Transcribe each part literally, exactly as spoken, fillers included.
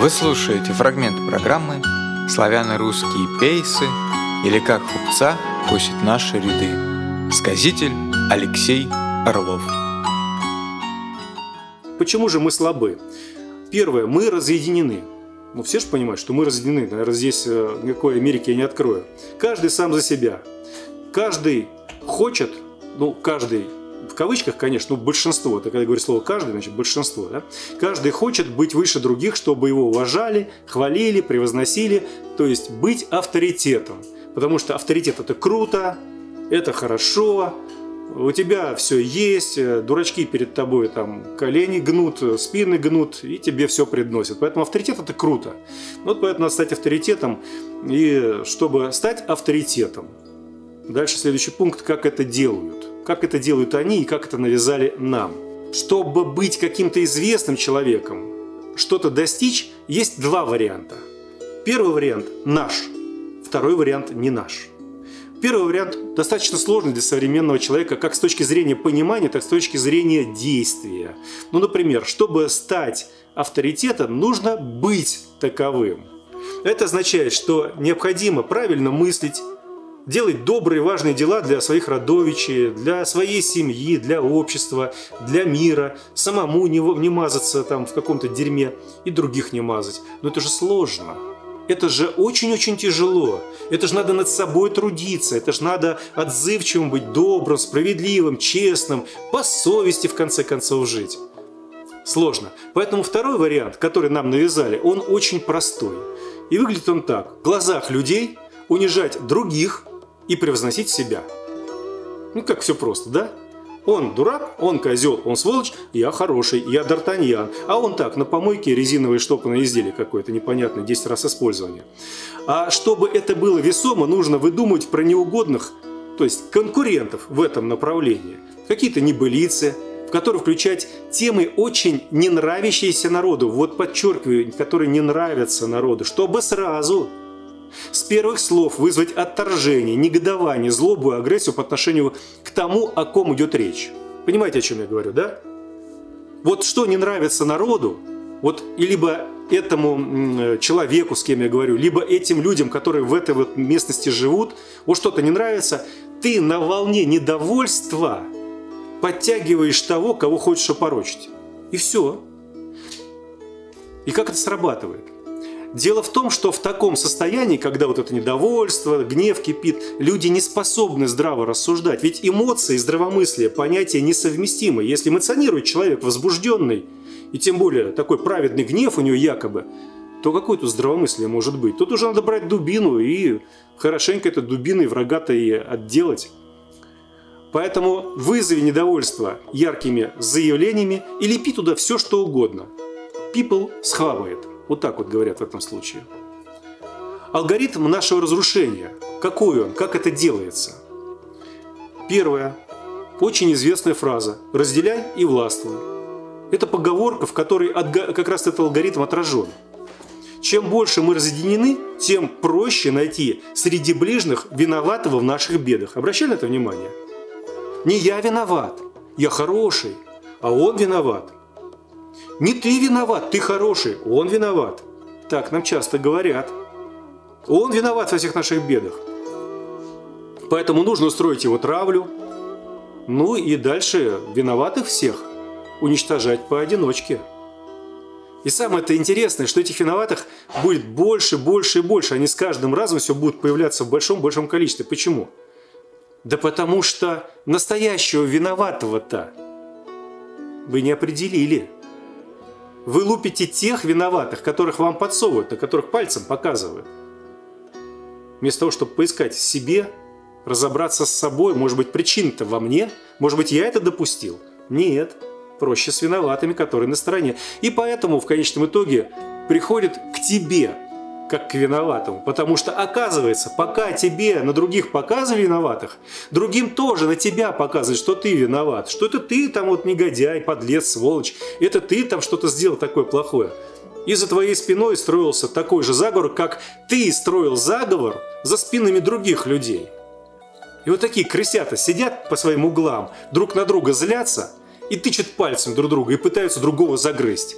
Вы слушаете фрагмент программы «Славяно-русские пейсы» или «Как хупца косит наши ряды». Сказитель Алексей Орлов. Почему же мы слабы? Первое, мы разъединены. Ну, все же понимают, что мы разъединены. Наверное, здесь никакой Америки я не открою. Каждый сам за себя. Каждый хочет, ну, каждый, в кавычках, конечно, ну, большинство, это когда я говорю слово «каждый», значит, большинство, да? Каждый хочет быть выше других, чтобы его уважали, хвалили, превозносили, то есть быть авторитетом. Потому что авторитет – это круто, это хорошо, у тебя все есть, дурачки перед тобой там колени гнут, спины гнут, и тебе все предносят. Поэтому авторитет – это круто. Вот поэтому надо стать авторитетом. И чтобы стать авторитетом, дальше следующий пункт – как это делают. Как это делают они и как это навязали нам. Чтобы быть каким-то известным человеком, что-то достичь, есть два варианта. Первый вариант – наш, второй вариант – не наш. Первый вариант достаточно сложный для современного человека как с точки зрения понимания, так и с точки зрения действия. Ну, например, чтобы стать авторитетом, нужно быть таковым. Это означает, что необходимо правильно мыслить, делать добрые, важные дела для своих родовичей, для своей семьи, для общества, для мира, самому не, не мазаться там в каком-то дерьме и других не мазать. Но это же сложно. Это же очень-очень тяжело. Это же надо над собой трудиться. Это же надо отзывчивым быть, добрым, справедливым, честным, по совести в конце концов жить. Сложно. Поэтому второй вариант, который нам навязали, он очень простой. И выглядит он так. В глазах людей унижать других и превозносить себя. Ну, как все просто, да? Он дурак, он козел, он сволочь, я хороший, я Д'Артаньян. А он так, на помойке резиновое штопанное изделие какое-то непонятное, десять раз использования. А чтобы это было весомо, нужно выдумывать про неугодных, то есть конкурентов в этом направлении. Какие-то небылицы, в которые включать темы, очень не нравящиеся народу. Вот подчеркиваю, которые не нравятся народу, чтобы сразу с первых слов вызвать отторжение, негодование, злобу и агрессию по отношению к тому, о ком идет речь. Понимаете, о чем я говорю, да? Вот что не нравится народу, вот и либо этому человеку, с кем я говорю, либо этим людям, которые в этой вот местности живут, вот что-то не нравится, ты на волне недовольства подтягиваешь того, кого хочешь опорочить. И все. И как это срабатывает? Дело в том, что в таком состоянии, когда вот это недовольство, гнев кипит, люди не способны здраво рассуждать. Ведь эмоции и здравомыслие – понятия несовместимы. Если эмоционирует человек возбужденный, и тем более такой праведный гнев у него якобы, то какое тут здравомыслие может быть? Тут уже надо брать дубину и хорошенько этой дубиной врага-то и отделать. Поэтому вызови недовольство яркими заявлениями и лепи туда все, что угодно. People схавает. Вот так вот говорят в этом случае. Алгоритм нашего разрушения. Какой он? Как это делается? Первая. Очень известная фраза. Разделяй и властвуй. Это поговорка, в которой как раз этот алгоритм отражен. Чем больше мы разъединены, тем проще найти среди ближних виноватого в наших бедах. Обращали на это внимание? Не я виноват, я хороший, а он виноват. Не ты виноват, ты хороший, он виноват. Так нам часто говорят. Он виноват во всех наших бедах. Поэтому нужно устроить его травлю. Ну и дальше виноватых всех уничтожать поодиночке. И самое-то интересное, что этих виноватых будет больше, больше и больше. Они с каждым разом все будут появляться в большом-большом количестве. Почему? Да потому что настоящего виноватого-то вы не определили. Вы лупите тех виноватых, которых вам подсовывают, на которых пальцем показывают. Вместо того, чтобы поискать в себе, разобраться с собой, может быть, причина-то во мне, может быть, я это допустил. Нет, проще с виноватыми, которые на стороне. И поэтому в конечном итоге приходит к тебе, как к виноватому. Потому что, оказывается, пока тебе на других показывали виноватых, другим тоже на тебя показывают, что ты виноват. Что это ты там вот негодяй, подлец, сволочь. Это ты там что-то сделал такое плохое. И за твоей спиной строился такой же заговор, как ты строил заговор за спинами других людей. И вот такие крысята сидят по своим углам, друг на друга злятся и тычут пальцем друг друга и пытаются другого загрызть.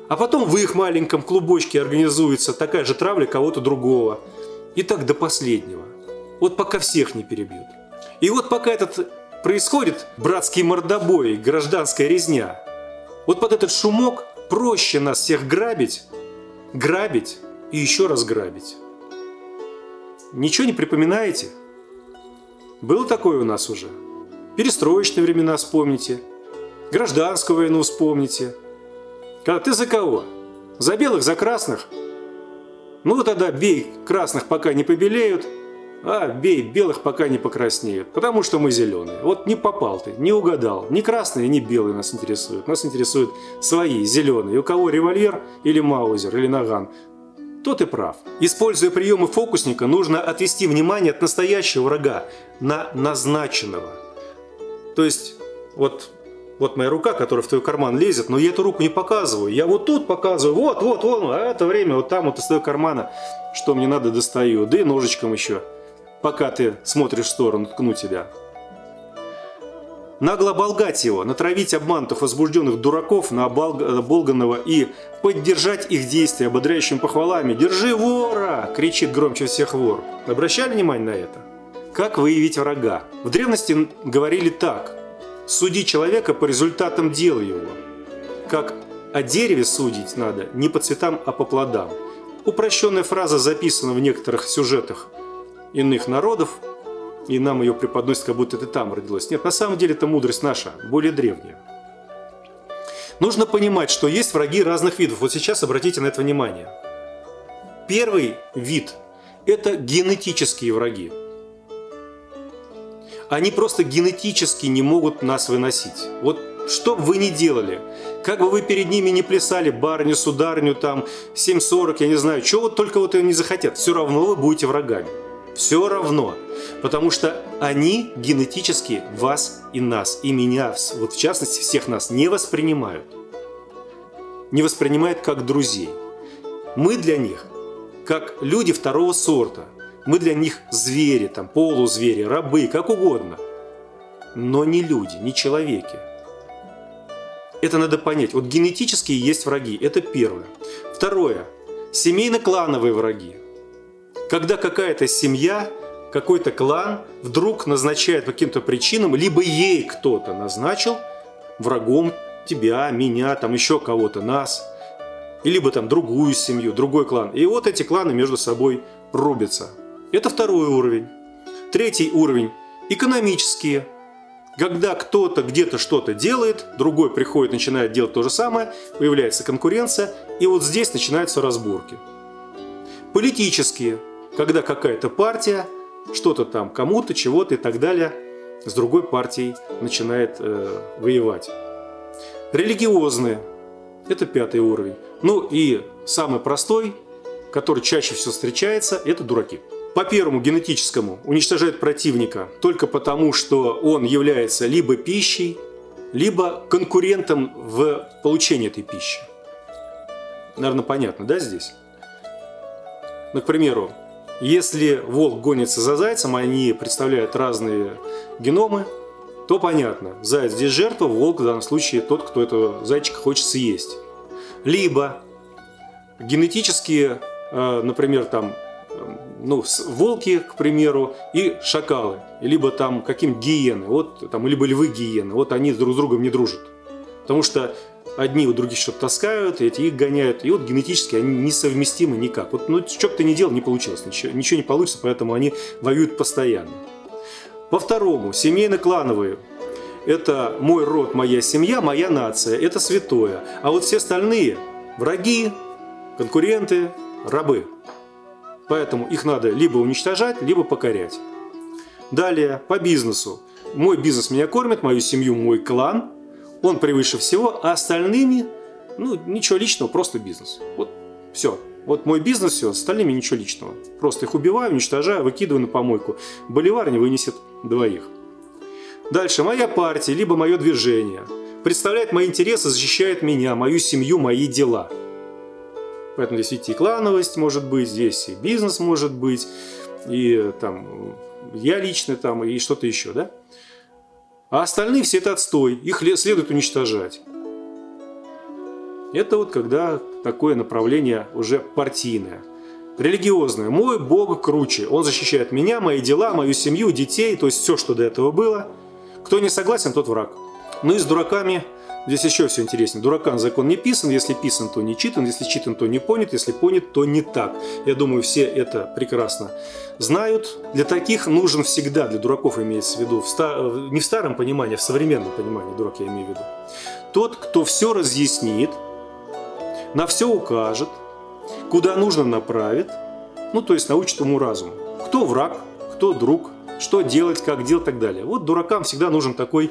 А потом в их маленьком клубочке организуется такая же травля кого-то другого. И так до последнего. Вот пока всех не перебьют. И вот пока этот происходит братский мордобой, гражданская резня, вот под этот шумок проще нас всех грабить, грабить и еще раз грабить. Ничего не припоминаете? Было такое у нас уже. Перестроечные времена вспомните. Гражданскую войну вспомните. Когда ты за кого? За белых, за красных? Ну тогда бей красных, пока не побелеют, а бей белых, пока не покраснеют. Потому что мы зеленые. Вот не попал ты, не угадал. Ни красные, ни белые нас интересуют. Нас интересуют свои, зеленые. У кого револьвер или маузер, или наган, тот и прав. Используя приемы фокусника, нужно отвести внимание от настоящего врага на назначенного. То есть, вот, вот моя рука, которая в твой карман лезет, но я эту руку не показываю. Я вот тут показываю, вот, вот, вон, а это время вот там вот из твоего кармана, что мне надо, достаю. Да и ножичком еще, пока ты смотришь в сторону, ткну тебя. Нагло оболгать его, натравить обманутых, возбужденных дураков на оболганного и поддержать их действия ободряющими похвалами. «Держи вора!» – кричит громче всех вор. Обращали внимание на это? Как выявить врага? В древности говорили так: суди человека по результатам дел его. Как о дереве судить надо не по цветам, а по плодам. Упрощенная фраза записана в некоторых сюжетах иных народов, и нам ее преподносят, как будто это там родилось. Нет, на самом деле это мудрость наша, более древняя. Нужно понимать, что есть враги разных видов. Вот сейчас обратите на это внимание. Первый вид – это генетические враги. Они просто генетически не могут нас выносить. Вот что бы вы ни делали, как бы вы перед ними не плясали, барыню, сударыню, там, семь сорок, я не знаю, чего вот только вот они захотят, все равно вы будете врагами. Все равно. Потому что они генетически вас и нас, и меня, вот в частности всех нас, не воспринимают. Не воспринимают как друзей. Мы для них как люди второго сорта. Мы для них звери, там, полузвери, рабы, как угодно. Но не люди, не человеки. Это надо понять. Вот генетические есть враги. Это первое. Второе. Семейно-клановые враги. Когда какая-то семья, какой-то клан вдруг назначает по каким-то причинам, либо ей кто-то назначил врагом тебя, меня, там еще кого-то, нас, и либо там другую семью, другой клан. И вот эти кланы между собой рубятся. Это второй уровень. Третий уровень – экономические. Когда кто-то где-то что-то делает, другой приходит, начинает делать то же самое, появляется конкуренция, и вот здесь начинаются разборки. Политические. Когда какая-то партия что-то там кому-то, чего-то и так далее с другой партией начинает э, воевать. Религиозные – это пятый уровень. Ну и самый простой, который чаще всего встречается – это дураки. По первому генетическому уничтожают противника только потому, что он является либо пищей, либо конкурентом в получении этой пищи. Наверное, понятно, да, здесь? Ну, к примеру, если волк гонится за зайцем, они представляют разные геномы, то понятно, заяц здесь жертва, волк в данном случае тот, кто этого зайчика хочет съесть. Либо генетические, например, там, ну, волки, к примеру, и шакалы, либо там каким гиены, вот, там, либо львы гиены, вот они друг с другом не дружат. Потому что одни у других что-то таскают, эти их гоняют, и вот генетически они несовместимы никак. Вот, ну, что бы ты ни делал, не получилось, ничего, ничего не получится, поэтому они воюют постоянно. По второму, семейно-клановые. Это мой род, моя семья, моя нация, это святое. А вот все остальные – враги, конкуренты, рабы. Поэтому их надо либо уничтожать, либо покорять. Далее, по бизнесу. Мой бизнес меня кормит, мою семью, мой клан. Он превыше всего, а остальными, ну, ничего личного, просто бизнес. Вот все. Вот мой бизнес, все, с остальными ничего личного. Просто их убиваю, уничтожаю, выкидываю на помойку. Боливар не вынесет двоих. Дальше, моя партия, либо мое движение. Представляет мои интересы, защищает меня, мою семью, мои дела. Поэтому здесь видите, и клановость может быть, здесь и бизнес может быть, и там я лично там, и что-то еще, да? А остальные все это отстой, их следует уничтожать. Это вот когда такое направление уже партийное. Религиозное. Мой Бог круче. Он защищает меня, мои дела, мою семью, детей, то есть все, что до этого было. Кто не согласен, тот враг. Ну и с дураками здесь еще все интереснее. Дуракам закон не писан, если писан, то не читан, если читан, то не понят, если понят, то не так. Я думаю, все это прекрасно знают. Для таких нужен всегда, для дураков имеется в виду, в ста... не в старом понимании, а в современном понимании, дурак я имею в виду. Тот, кто все разъяснит, на все укажет, куда нужно направит, ну то есть научит уму-разуму. Кто враг, кто друг, что делать, как делать и так далее. Вот дуракам всегда нужен такой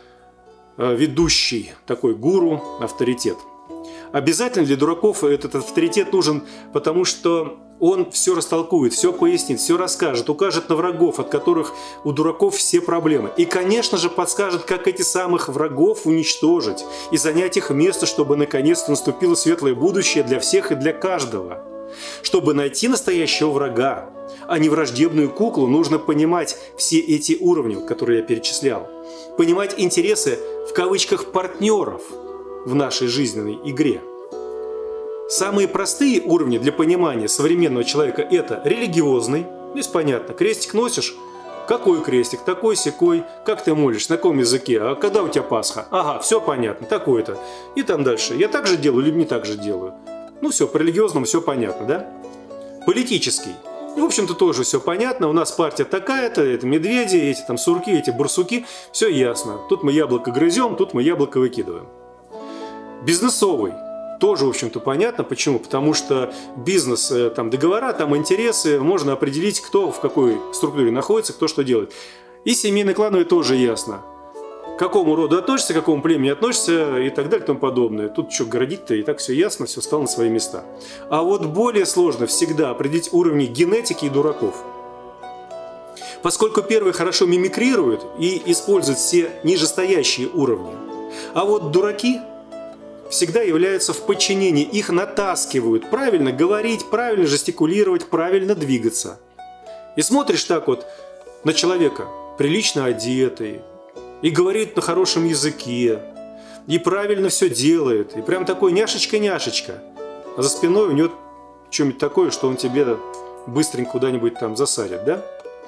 ведущий, такой гуру, авторитет. Обязательно для дураков этот авторитет нужен, потому что он все растолкует, все пояснит, все расскажет, укажет на врагов, от которых у дураков все проблемы. И, конечно же, подскажет, как этих самых врагов уничтожить и занять их место, чтобы наконец-то наступило светлое будущее для всех и для каждого. Чтобы найти настоящего врага, а не враждебную куклу, нужно понимать все эти уровни, которые я перечислял. Понимать интересы, в кавычках, партнеров в нашей жизненной игре. Самые простые уровни для понимания современного человека – это религиозный. Здесь понятно, крестик носишь? Какой крестик? Такой-сякой. Как ты молишься? На каком языке? А когда у тебя Пасха? Ага, все понятно, такой-то. И там дальше. Я так же делаю или не так же делаю? Ну все, по религиозному все понятно, да? Политический. В общем-то, тоже все понятно. У нас партия такая-то, это медведи, эти там сурки, эти барсуки. Все ясно. Тут мы яблоко грызем, тут мы яблоко выкидываем. Бизнесовый. Тоже, в общем-то, понятно. Почему? Потому что бизнес, там договора, там интересы. Можно определить, кто в какой структуре находится, кто что делает. И семейно-клановый тоже ясно. К какому роду относишься, к какому племени относишься и так далее и тому подобное. Тут что городить-то, и так все ясно, все стало на свои места. А вот более сложно всегда определить уровни генетики и дураков. Поскольку первые хорошо мимикрируют и используют все нижестоящие уровни. А вот дураки всегда являются в подчинении, их натаскивают правильно говорить, правильно жестикулировать, правильно двигаться. И смотришь так вот на человека, прилично одетый, и говорит на хорошем языке, и правильно все делает, и прям такой няшечка-няшечка. А за спиной у него что-нибудь такое, что он тебе быстренько куда-нибудь там засадит, да?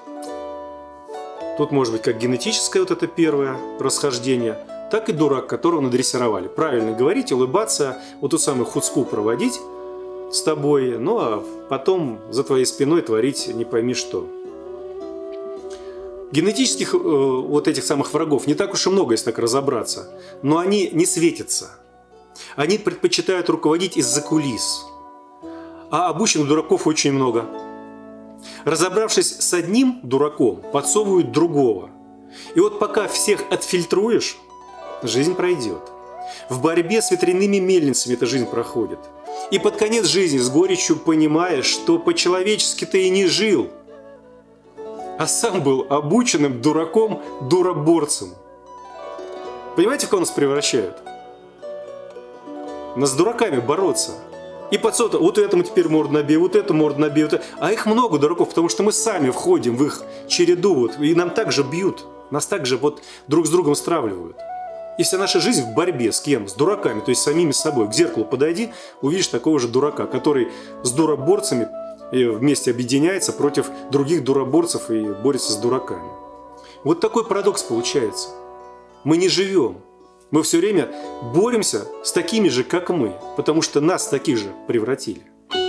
Тут может быть как генетическое вот это первое расхождение, так и дурак, которого надрессировали. Правильно говорить, улыбаться, вот ту самую хуцку проводить с тобой, ну а потом за твоей спиной творить не пойми что. Генетических э, вот этих самых врагов не так уж и много, если так разобраться. Но они не светятся. Они предпочитают руководить из-за кулис. А обученных дураков очень много. Разобравшись с одним дураком, подсовывают другого. И вот пока всех отфильтруешь, жизнь пройдет. В борьбе с ветряными мельницами эта жизнь проходит. И под конец жизни с горечью понимаешь, что по-человечески ты и не жил, а сам был обученным дураком-дуроборцем. Понимаете, в кого нас превращают? Нас с дураками бороться. И подсота, вот этому теперь морду набей, вот эту морду набей. Вот это. А их много дураков, потому что мы сами входим в их череду. Вот, и нам также бьют, нас также вот друг с другом стравливают. И вся наша жизнь в борьбе с кем? С дураками, то есть самими собой. К зеркалу подойди, увидишь такого же дурака, который с дуроборцами и вместе объединяется против других дуроборцев и борется с дураками. Вот такой парадокс получается. Мы не живем. Мы все время боремся с такими же, как мы, потому что нас таких же превратили.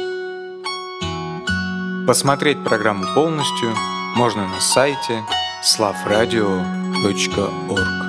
Посмотреть программу полностью можно на сайте славрадио точка орг.